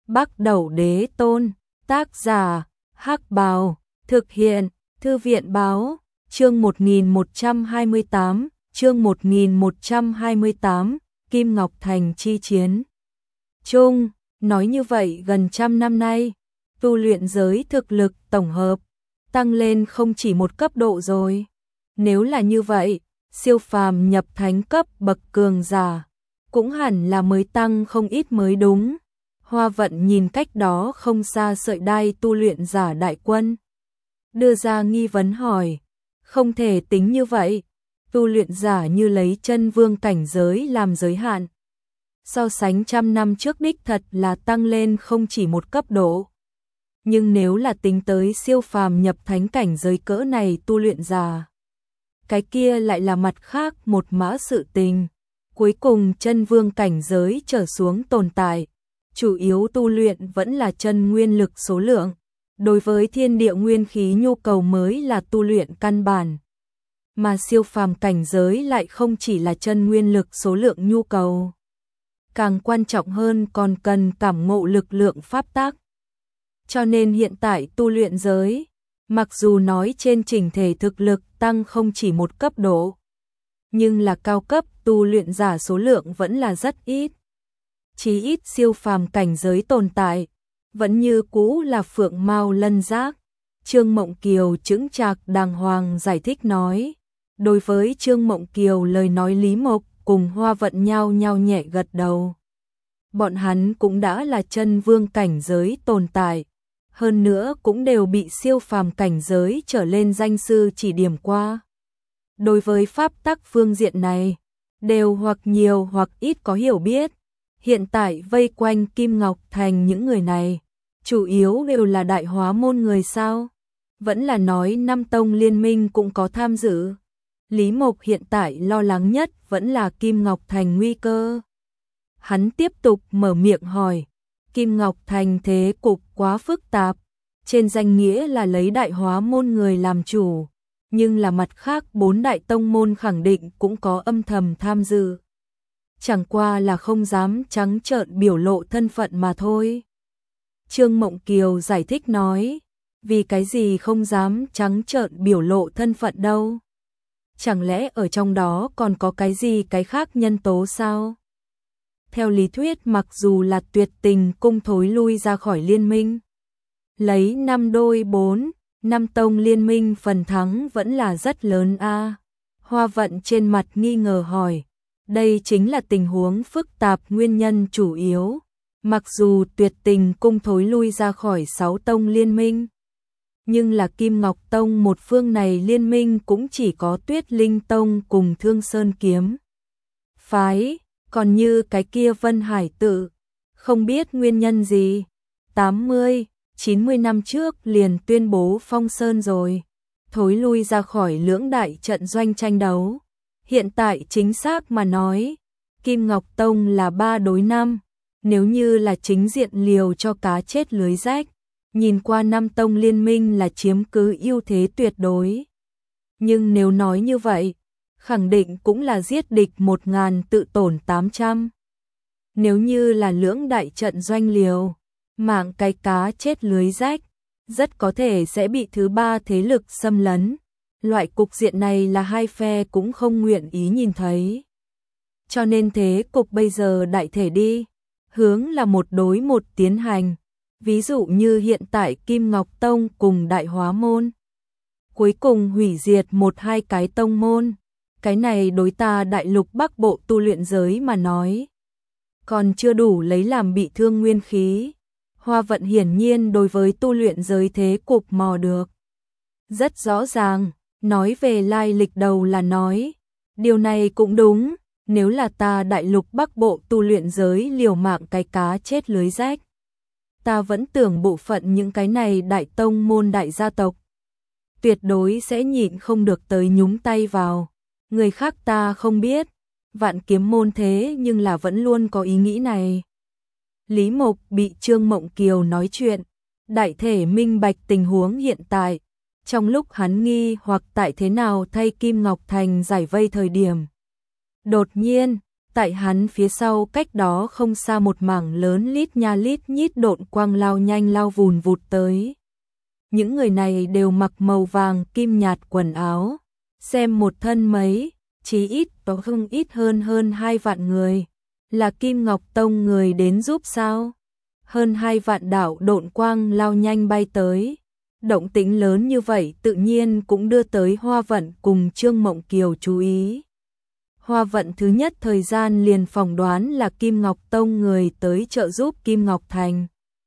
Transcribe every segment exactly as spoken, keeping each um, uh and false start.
Bắc Đẩu Đế Tôn, tác giả, Hắc Bào, thực hiện, Thư viện Báo, chương một nghìn một trăm hai mươi tám, chương một nghìn một trăm hai mươi tám, Kim Ngọc Thành chi chiến. Chung, nói như vậy gần trăm năm nay, tu luyện giới thực lực tổng hợp, tăng lên không chỉ một cấp độ rồi. Nếu là như vậy, siêu phàm nhập thánh cấp bậc cường giả, cũng hẳn là mới tăng không ít mới đúng. Hoa Vận nhìn cách đó không xa sợi đai tu luyện giả đại quân, đưa ra nghi vấn hỏi, không thể tính như vậy, tu luyện giả như lấy chân vương cảnh giới làm giới hạn. So sánh trăm năm trước đích thật là tăng lên không chỉ một cấp độ. Nhưng nếu là tính tới siêu phàm nhập thánh cảnh giới cỡ này tu luyện giả, cái kia lại là mặt khác một mã sự tình. Cuối cùng chân vương cảnh giới trở xuống tồn tại, chủ yếu tu luyện vẫn là chân nguyên lực số lượng. Đối với thiên địa nguyên khí nhu cầu mới là tu luyện căn bản. Mà siêu phàm cảnh giới lại không chỉ là chân nguyên lực số lượng nhu cầu. Càng quan trọng hơn còn cần cảm ngộ lực lượng pháp tắc. Cho nên hiện tại tu luyện giới, mặc dù nói trên trình thể thực lực tăng không chỉ một cấp độ, nhưng là cao cấp tu luyện giả số lượng vẫn là rất ít. Chí ít siêu phàm cảnh giới tồn tại, vẫn như cũ là phượng mao lân giác. Trương Mộng Kiều chững chạc đàng hoàng giải thích nói. Đối với Trương Mộng Kiều lời nói Lý Mộc cùng Hoa Vận nhau nhau nhẹ gật đầu. Bọn hắn cũng đã là chân vương cảnh giới tồn tại, hơn nữa cũng đều bị siêu phàm cảnh giới trở lên danh sư chỉ điểm qua. Đối với pháp tắc phương diện này, đều hoặc nhiều hoặc ít có hiểu biết. Hiện tại vây quanh Kim Ngọc Thành những người này, chủ yếu đều là đại hóa môn người sao? Vẫn là nói năm tông liên minh cũng có tham dự. Lý Mộc hiện tại lo lắng nhất vẫn là Kim Ngọc Thành nguy cơ. Hắn tiếp tục mở miệng hỏi, Kim Ngọc Thành thế cục quá phức tạp, trên danh nghĩa là lấy đại hóa môn người làm chủ, nhưng là mặt khác bốn đại tông môn khẳng định cũng có âm thầm tham dự. Chẳng qua là không dám trắng trợn biểu lộ thân phận mà thôi. Trương Mộng Kiều giải thích nói, vì cái gì không dám trắng trợn biểu lộ thân phận đâu? Chẳng lẽ ở trong đó còn có cái gì cái khác nhân tố sao? Theo lý thuyết mặc dù là tuyệt tình cung thối lui ra khỏi liên minh, lấy năm đôi bốn, năm tông liên minh phần thắng vẫn là rất lớn a. À. Hoa Vận trên mặt nghi ngờ hỏi, đây chính là tình huống phức tạp nguyên nhân chủ yếu. Mặc dù tuyệt tình cung thối lui ra khỏi sáu tông liên minh, nhưng là Kim Ngọc Tông một phương này liên minh cũng chỉ có Tuyết Linh Tông cùng Thương Sơn Kiếm phái, còn như cái kia Vân Hải Tự, không biết nguyên nhân gì, tám mươi, chín mươi năm trước liền tuyên bố phong sơn rồi, thối lui ra khỏi lưỡng đại trận doanh tranh đấu. Hiện tại chính xác mà nói, Kim Ngọc Tông là ba đối năm, nếu như là chính diện liều cho cá chết lưới rách, nhìn qua năm tông liên minh là chiếm cứ ưu thế tuyệt đối. Nhưng nếu nói như vậy, khẳng định cũng là giết địch một ngàn tự tổn tám trăm. Nếu như là lưỡng đại trận doanh liều, mạng cái cá chết lưới rách, rất có thể sẽ bị thứ ba thế lực xâm lấn. Loại cục diện này là hai phe cũng không nguyện ý nhìn thấy. Cho nên thế cục bây giờ đại thể đi, hướng là một đối một tiến hành. Ví dụ như hiện tại Kim Ngọc Tông cùng Đại Hóa Môn, cuối cùng hủy diệt một hai cái tông môn. Cái này đối ta đại lục Bắc Bộ tu luyện giới mà nói, còn chưa đủ lấy làm bị thương nguyên khí. Hoa Vận hiển nhiên đối với tu luyện giới thế cục mò được rất rõ ràng. Nói về lai lịch đầu là nói, điều này cũng đúng, nếu là ta đại lục Bắc Bộ tu luyện giới liều mạng cái cá chết lưới rách, ta vẫn tưởng bộ phận những cái này đại tông môn đại gia tộc tuyệt đối sẽ nhịn không được tới nhúng tay vào. Người khác ta không biết, Vạn Kiếm môn thế nhưng là vẫn luôn có ý nghĩ này. Lý Mộc bị Trương Mộng Kiều nói chuyện, đại thể minh bạch tình huống hiện tại. Trong lúc hắn nghi hoặc tại thế nào thay Kim Ngọc Thành giải vây thời điểm, đột nhiên, Tại hắn phía sau cách đó không xa một mảng lớn lít nha lít nhít độn quang lao nhanh lao vùn vụt tới. Những người này đều mặc màu vàng kim nhạt quần áo, xem một thân mấy, chí ít có không ít hơn hơn hai vạn người. Là Kim Ngọc Tông người đến giúp sao? Hơn hai vạn đạo độn quang lao nhanh bay tới. Động tĩnh lớn như vậy tự nhiên cũng đưa tới Hoa Vận cùng Trương Mộng Kiều chú ý. Hoa Vận thứ nhất thời gian liền phỏng đoán là Kim Ngọc Tông người tới trợ giúp Kim Ngọc Thành.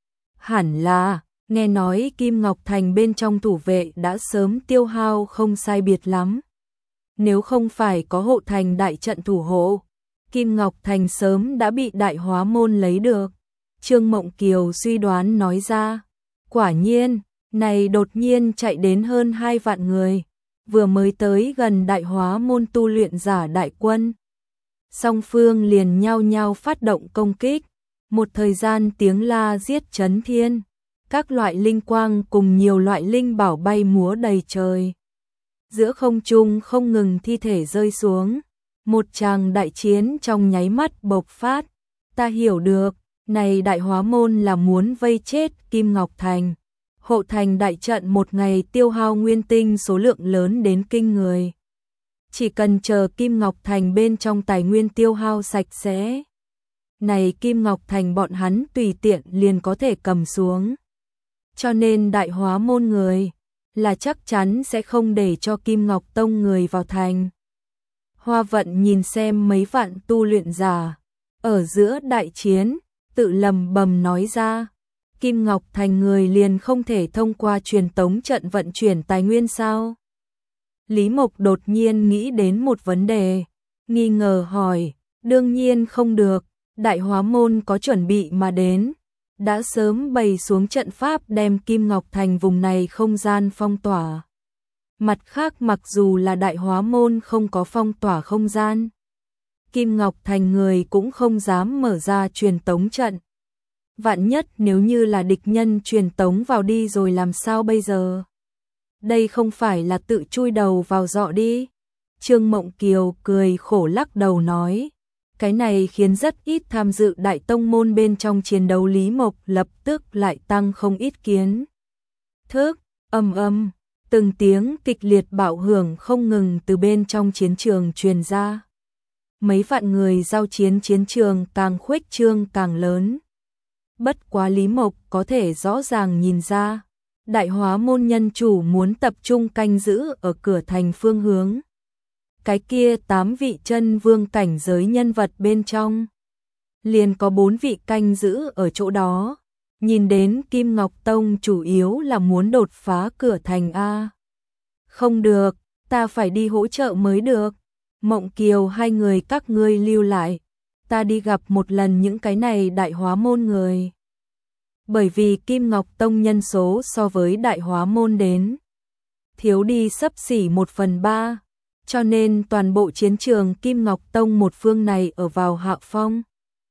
Hẳn là, nghe nói Kim Ngọc Thành bên trong thủ vệ đã sớm tiêu hao không sai biệt lắm. Nếu không phải có hộ thành đại trận thủ hộ, Kim Ngọc Thành sớm đã bị Đại Hóa Môn lấy được. Trương Mộng Kiều suy đoán nói ra, quả nhiên, này đột nhiên chạy đến hơn hai vạn người, vừa mới tới gần Đại Hóa Môn tu luyện giả đại quân. Song phương liền nhau nhau phát động công kích, một thời gian tiếng la giết chấn thiên, các loại linh quang cùng nhiều loại linh bảo bay múa đầy trời. Giữa không trung không ngừng thi thể rơi xuống, một tràng đại chiến trong nháy mắt bộc phát. Ta hiểu được, này Đại Hóa Môn là muốn vây chết Kim Ngọc Thành. Hộ thành đại trận một ngày tiêu hao nguyên tinh số lượng lớn đến kinh người. Chỉ cần chờ Kim Ngọc Thành bên trong tài nguyên tiêu hao sạch sẽ, này Kim Ngọc Thành bọn hắn tùy tiện liền có thể cầm xuống. Cho nên Đại Hóa Môn người là chắc chắn sẽ không để cho Kim Ngọc Tông người vào thành. Hoa Vận nhìn xem mấy vạn tu luyện giả ở giữa đại chiến, tự lầm bầm nói ra, Kim Ngọc Thành người liền không thể thông qua truyền tống trận vận chuyển tài nguyên sao? Lý Mộc đột nhiên nghĩ đến một vấn đề, nghi ngờ hỏi, đương nhiên không được, Đại Hóa Môn có chuẩn bị mà đến, đã sớm bày xuống trận pháp đem Kim Ngọc Thành vùng này không gian phong tỏa. Mặt khác mặc dù là Đại Hóa Môn không có phong tỏa không gian, Kim Ngọc Thành người cũng không dám mở ra truyền tống trận. Vạn nhất nếu như là địch nhân truyền tống vào đi rồi làm sao bây giờ? Đây không phải là tự chui đầu vào dọ đi. Trương Mộng Kiều cười khổ lắc đầu nói. Cái này khiến rất ít tham dự đại tông môn bên trong chiến đấu Lý Mộc lập tức lại tăng không ít kiến thức. Ầm ầm, từng tiếng kịch liệt bạo hưởng không ngừng từ bên trong chiến trường truyền ra. Mấy vạn người giao chiến chiến trường càng khuếch trương càng lớn. Bất quá Lý Mộc có thể rõ ràng nhìn ra, Đại Hóa Môn nhân chủ muốn tập trung canh giữ ở cửa thành phương hướng. Cái kia tám vị chân vương cảnh giới nhân vật bên trong, liền có bốn vị canh giữ ở chỗ đó. Nhìn đến Kim Ngọc Tông chủ yếu là muốn đột phá cửa thành A. Không được, ta phải đi hỗ trợ mới được. Mộng Kiều hai người các ngươi lưu lại, ta đi gặp một lần những cái này Đại Hóa Môn người. Bởi vì Kim Ngọc Tông nhân số so với Đại Hóa Môn đến thiếu đi xấp xỉ một phần ba, cho nên toàn bộ chiến trường Kim Ngọc Tông một phương này ở vào hạ phong.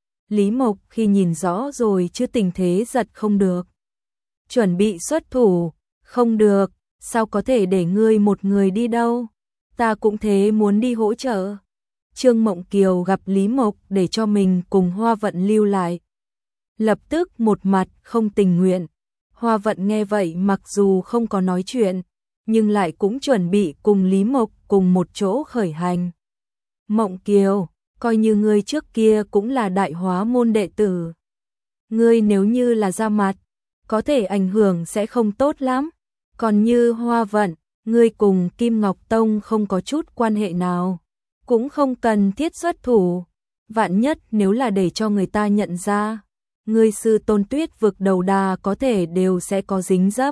Lý Mộc khi nhìn rõ rồi chứ tình thế giật không được. Chuẩn bị xuất thủ, không được, sao có thể để ngươi một người đi đâu, ta cũng thế muốn đi hỗ trợ. Trương Mộng Kiều gặp Lý Mộc để cho mình cùng Hoa Vận lưu lại. Lập tức một mặt không tình nguyện. Hoa Vận nghe vậy mặc dù không có nói chuyện, nhưng lại cũng chuẩn bị cùng Lý Mộc cùng một chỗ khởi hành. Mộng Kiều, coi như ngươi trước kia cũng là Đại Hóa Môn đệ tử. Ngươi nếu như là ra mặt, có thể ảnh hưởng sẽ không tốt lắm. Còn như Hoa Vận, ngươi cùng Kim Ngọc Tông không có chút quan hệ nào, cũng không cần thiết xuất thủ. Vạn nhất nếu là để cho người ta nhận ra, ngươi sư tôn Tuyết vực đầu đà có thể đều sẽ có dính dấp.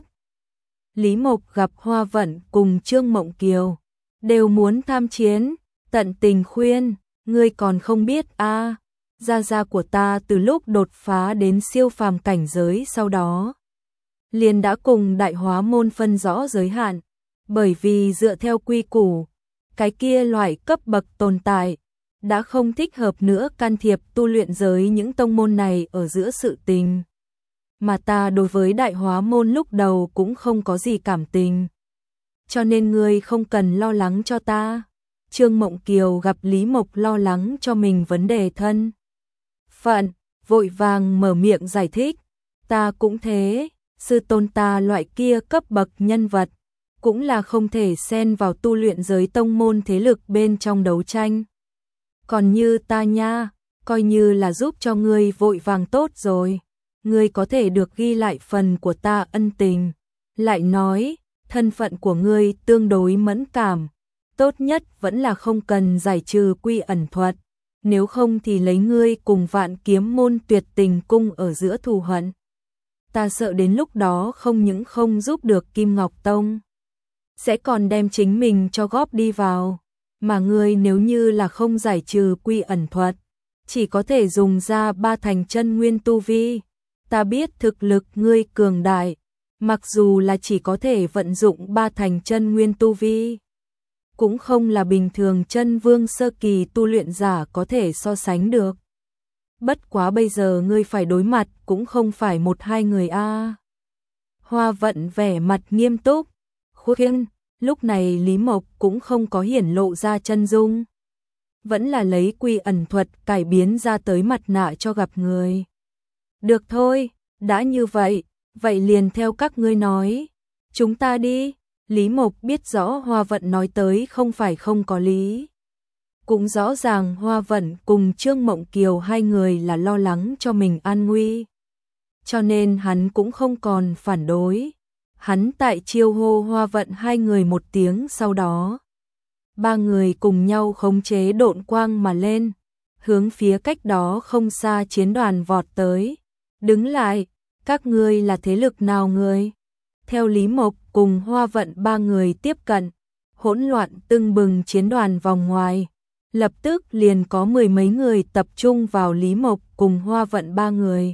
Lý Mộc gặp Hoa Vận cùng Trương Mộng Kiều, đều muốn tham chiến, tận tình khuyên, ngươi còn không biết a, à, gia gia của ta từ lúc đột phá đến siêu phàm cảnh giới sau đó, liền đã cùng Đại Hóa Môn phân rõ giới hạn, bởi vì dựa theo quy củ, cái kia loại cấp bậc tồn tại đã không thích hợp nữa can thiệp tu luyện giới những tông môn này ở giữa sự tình. Mà ta đối với Đại Hóa Môn lúc đầu cũng không có gì cảm tình. Cho nên ngươi không cần lo lắng cho ta. Trương Mộng Kiều gặp Lý Mộc lo lắng cho mình vấn đề thân phận, vội vàng mở miệng giải thích, ta cũng thế, sư tôn ta loại kia cấp bậc nhân vật, cũng là không thể xen vào tu luyện giới tông môn thế lực bên trong đấu tranh. Còn như ta nha, coi như là giúp cho ngươi vội vàng tốt rồi, ngươi có thể được ghi lại phần của ta ân tình. Lại nói, thân phận của ngươi tương đối mẫn cảm, tốt nhất vẫn là không cần giải trừ quy ẩn thuật, nếu không thì lấy ngươi cùng Vạn Kiếm môn Tuyệt Tình cung ở giữa thù hận. Ta sợ đến lúc đó không những không giúp được Kim Ngọc Tông, sẽ còn đem chính mình cho góp đi vào, mà ngươi nếu như là không giải trừ quy ẩn thuật, chỉ có thể dùng ra ba thành chân nguyên tu vi. Ta biết thực lực ngươi cường đại, mặc dù là chỉ có thể vận dụng ba thành chân nguyên tu vi, cũng không là bình thường chân vương sơ kỳ tu luyện giả có thể so sánh được. Bất quá bây giờ ngươi phải đối mặt cũng không phải một hai người a. À. Hoa Vận vẻ mặt nghiêm túc, khuyên, lúc này Lý Mộc cũng không có hiển lộ ra chân dung, vẫn là lấy quy ẩn thuật cải biến ra tới mặt nạ cho gặp người. Được thôi, đã như vậy, vậy liền theo các ngươi nói, chúng ta đi. Lý Mộc biết rõ Hoa Vận nói tới không phải không có lý. Cũng rõ ràng Hoa Vận cùng Trương Mộng Kiều hai người là lo lắng cho mình an nguy. Cho nên hắn cũng không còn phản đối. Hắn tại chiêu hô Hoa Vận hai người một tiếng sau đó. Ba người cùng nhau khống chế độn quang mà lên, hướng phía cách đó không xa chiến đoàn vọt tới. Đứng lại, các ngươi là thế lực nào người? Theo Lý Mộc cùng Hoa Vận ba người tiếp cận, hỗn loạn tưng bừng chiến đoàn vòng ngoài, lập tức liền có mười mấy người tập trung vào Lý Mộc cùng Hoa Vận ba người.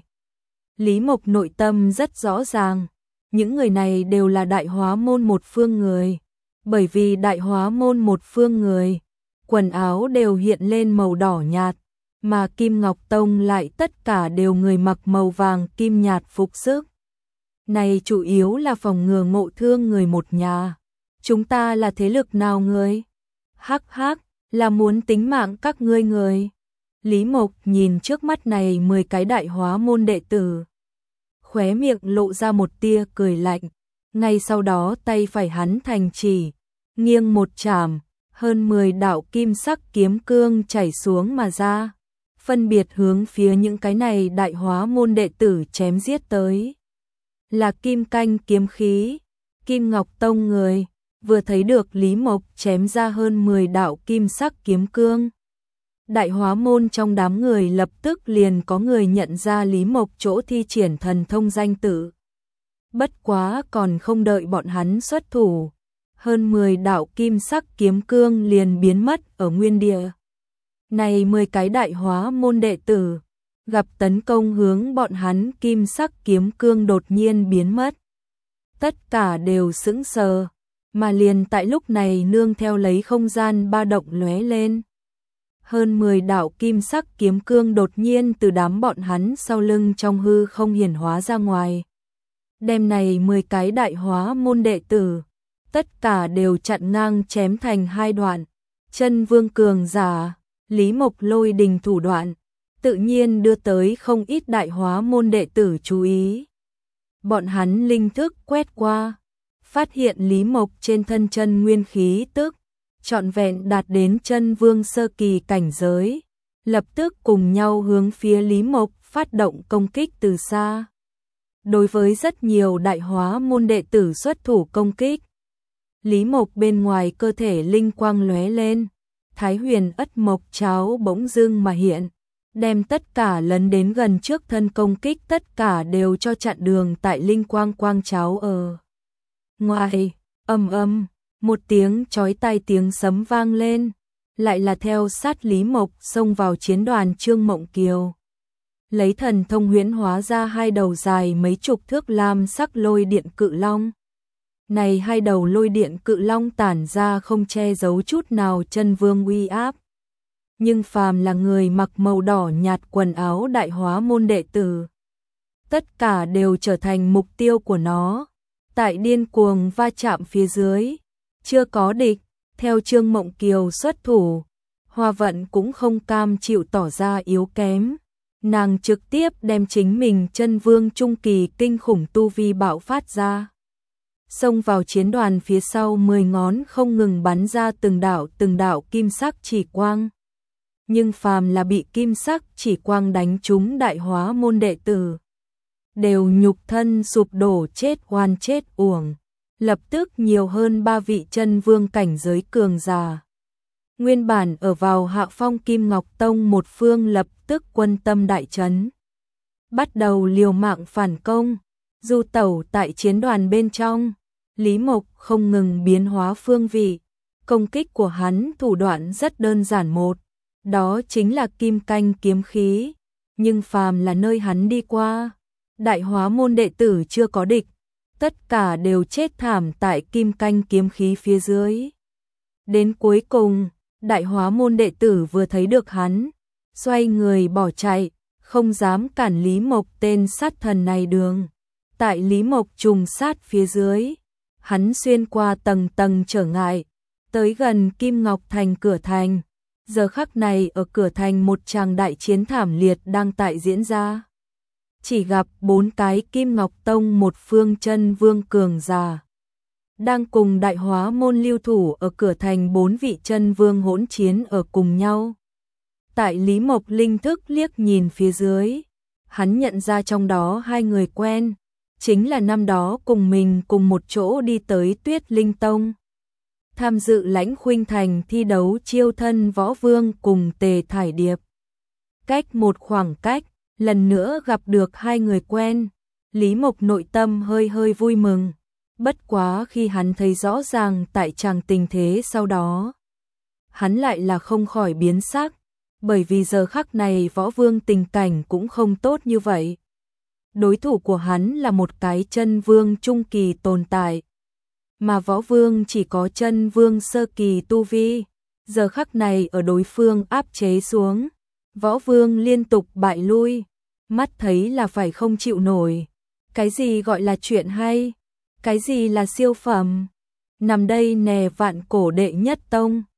Lý Mộc nội tâm rất rõ ràng, những người này đều là Đại Hóa môn một phương người, bởi vì Đại Hóa môn một phương người, quần áo đều hiện lên màu đỏ nhạt, mà Kim Ngọc Tông lại tất cả đều người mặc màu vàng kim nhạt phục sức. Này chủ yếu là phòng ngừa ngộ thương người một nhà. Chúng ta là thế lực nào người? Hắc hắc, là muốn tính mạng các ngươi người. Lý Mộc nhìn trước mắt này mười cái Đại Hóa môn đệ tử, khóe miệng lộ ra một tia cười lạnh, ngay sau đó tay phải hắn thành chỉ, nghiêng một chảm, hơn mười đạo kim sắc kiếm cương chảy xuống mà ra, phân biệt hướng phía những cái này Đại Hóa môn đệ tử chém giết tới. Là kim canh kiếm khí, Kim Ngọc Tông người, vừa thấy được Lý Mộc chém ra hơn mười đạo kim sắc kiếm cương. Đại Hóa môn trong đám người lập tức liền có người nhận ra Lý Mộc chỗ thi triển thần thông danh tự. Bất quá còn không đợi bọn hắn xuất thủ, hơn mười đạo kim sắc kiếm cương liền biến mất ở nguyên địa. Này mười cái Đại Hóa môn đệ tử, gặp tấn công hướng bọn hắn kim sắc kiếm cương đột nhiên biến mất. Tất cả đều sững sờ, mà liền tại lúc này nương theo lấy không gian ba động lóe lên. Hơn mười đạo kim sắc kiếm cương đột nhiên từ đám bọn hắn sau lưng trong hư không hiển hóa ra ngoài. Đêm này mười cái Đại Hóa môn đệ tử, tất cả đều chặn ngang chém thành hai đoạn. Chân vương cường giả, Lý Mộc lôi đình thủ đoạn, tự nhiên đưa tới không ít Đại Hóa môn đệ tử chú ý. Bọn hắn linh thức quét qua, phát hiện Lý Mộc trên thân chân nguyên khí tức trọn vẹn đạt đến chân vương sơ kỳ cảnh giới, lập tức cùng nhau hướng phía Lý Mộc phát động công kích từ xa. Đối với rất nhiều Đại Hóa môn đệ tử xuất thủ công kích, Lý Mộc bên ngoài cơ thể linh quang lóe lên, Thái Huyền Ất Mộc cháo bỗng dưng mà hiện, đem tất cả lấn đến gần trước thân công kích tất cả đều cho chặn đường tại linh quang quang cháo ở ngoài. Ầm ầm, một tiếng chói tai tiếng sấm vang lên, lại là theo sát Lý Mộc xông vào chiến đoàn Trương Mộng Kiều. Lấy thần thông huyễn hóa ra hai đầu dài mấy chục thước lam sắc lôi điện cự long. Này hai đầu lôi điện cự long tản ra không che giấu chút nào chân vương uy áp. Nhưng phàm là người mặc màu đỏ nhạt quần áo Đại Hóa môn đệ tử, tất cả đều trở thành mục tiêu của nó. Tại điên cuồng va chạm phía dưới, chưa có địch, Theo Trương Mộng Kiều xuất thủ, Hoa Vận cũng không cam chịu tỏ ra yếu kém. Nàng trực tiếp đem chính mình chân vương trung kỳ kinh khủng tu vi bạo phát ra. Xông vào chiến đoàn phía sau mười ngón không ngừng bắn ra từng đạo từng đạo kim sắc chỉ quang. Nhưng phàm là bị kim sắc chỉ quang đánh trúng đại hóa môn đệ tử, đều nhục thân sụp đổ chết oan chết uổng. Lập tức nhiều hơn ba vị chân vương cảnh giới cường giả. Nguyên bản ở vào hạ phong Kim Ngọc Tông một phương lập tức quân tâm đại chấn. Bắt đầu liều mạng phản công, du tẩu tại chiến đoàn bên trong. Lý Mộc không ngừng biến hóa phương vị. Công kích của hắn thủ đoạn rất đơn giản một, đó chính là kim canh kiếm khí. Nhưng phàm là nơi hắn đi qua, đại hóa môn đệ tử chưa có địch, tất cả đều chết thảm tại kim canh kiếm khí phía dưới. Đến cuối cùng, đại hóa môn đệ tử vừa thấy được hắn, xoay người bỏ chạy, không dám cản Lý Mộc tên sát thần này đường. Tại Lý Mộc trùng sát phía dưới, hắn xuyên qua tầng tầng trở ngại, tới gần Kim Ngọc Thành cửa thành. Giờ khắc này ở cửa thành một tràng đại chiến thảm liệt đang tại diễn ra. Chỉ gặp bốn cái Kim Ngọc Tông một phương chân vương cường giả đang cùng đại hóa môn lưu thủ ở cửa thành, bốn vị chân vương hỗn chiến ở cùng nhau. Tại Lý Mộc linh thức liếc nhìn phía dưới, hắn nhận ra trong đó hai người quen, chính là năm đó cùng mình cùng một chỗ đi tới Tuyết Linh Tông, tham dự Lãnh Khuynh Thành thi đấu chiêu thân võ vương cùng Tề Thải Điệp. Cách một khoảng cách, lần nữa gặp được hai người quen, Lý Mộc nội tâm hơi hơi vui mừng. Bất quá khi hắn thấy rõ ràng tại tràng tình thế sau đó, hắn lại là không khỏi biến sắc, bởi vì giờ khắc này võ vương tình cảnh cũng không tốt như vậy. Đối thủ của hắn là một cái chân vương trung kỳ tồn tại, mà võ vương chỉ có chân vương sơ kỳ tu vi. Giờ khắc này ở đối phương áp chế xuống, võ vương liên tục bại lui, mắt thấy là phải không chịu nổi. Cái gì gọi là chuyện hay? Cái gì là siêu phẩm? Nằm đây nè vạn cổ đệ nhất tông.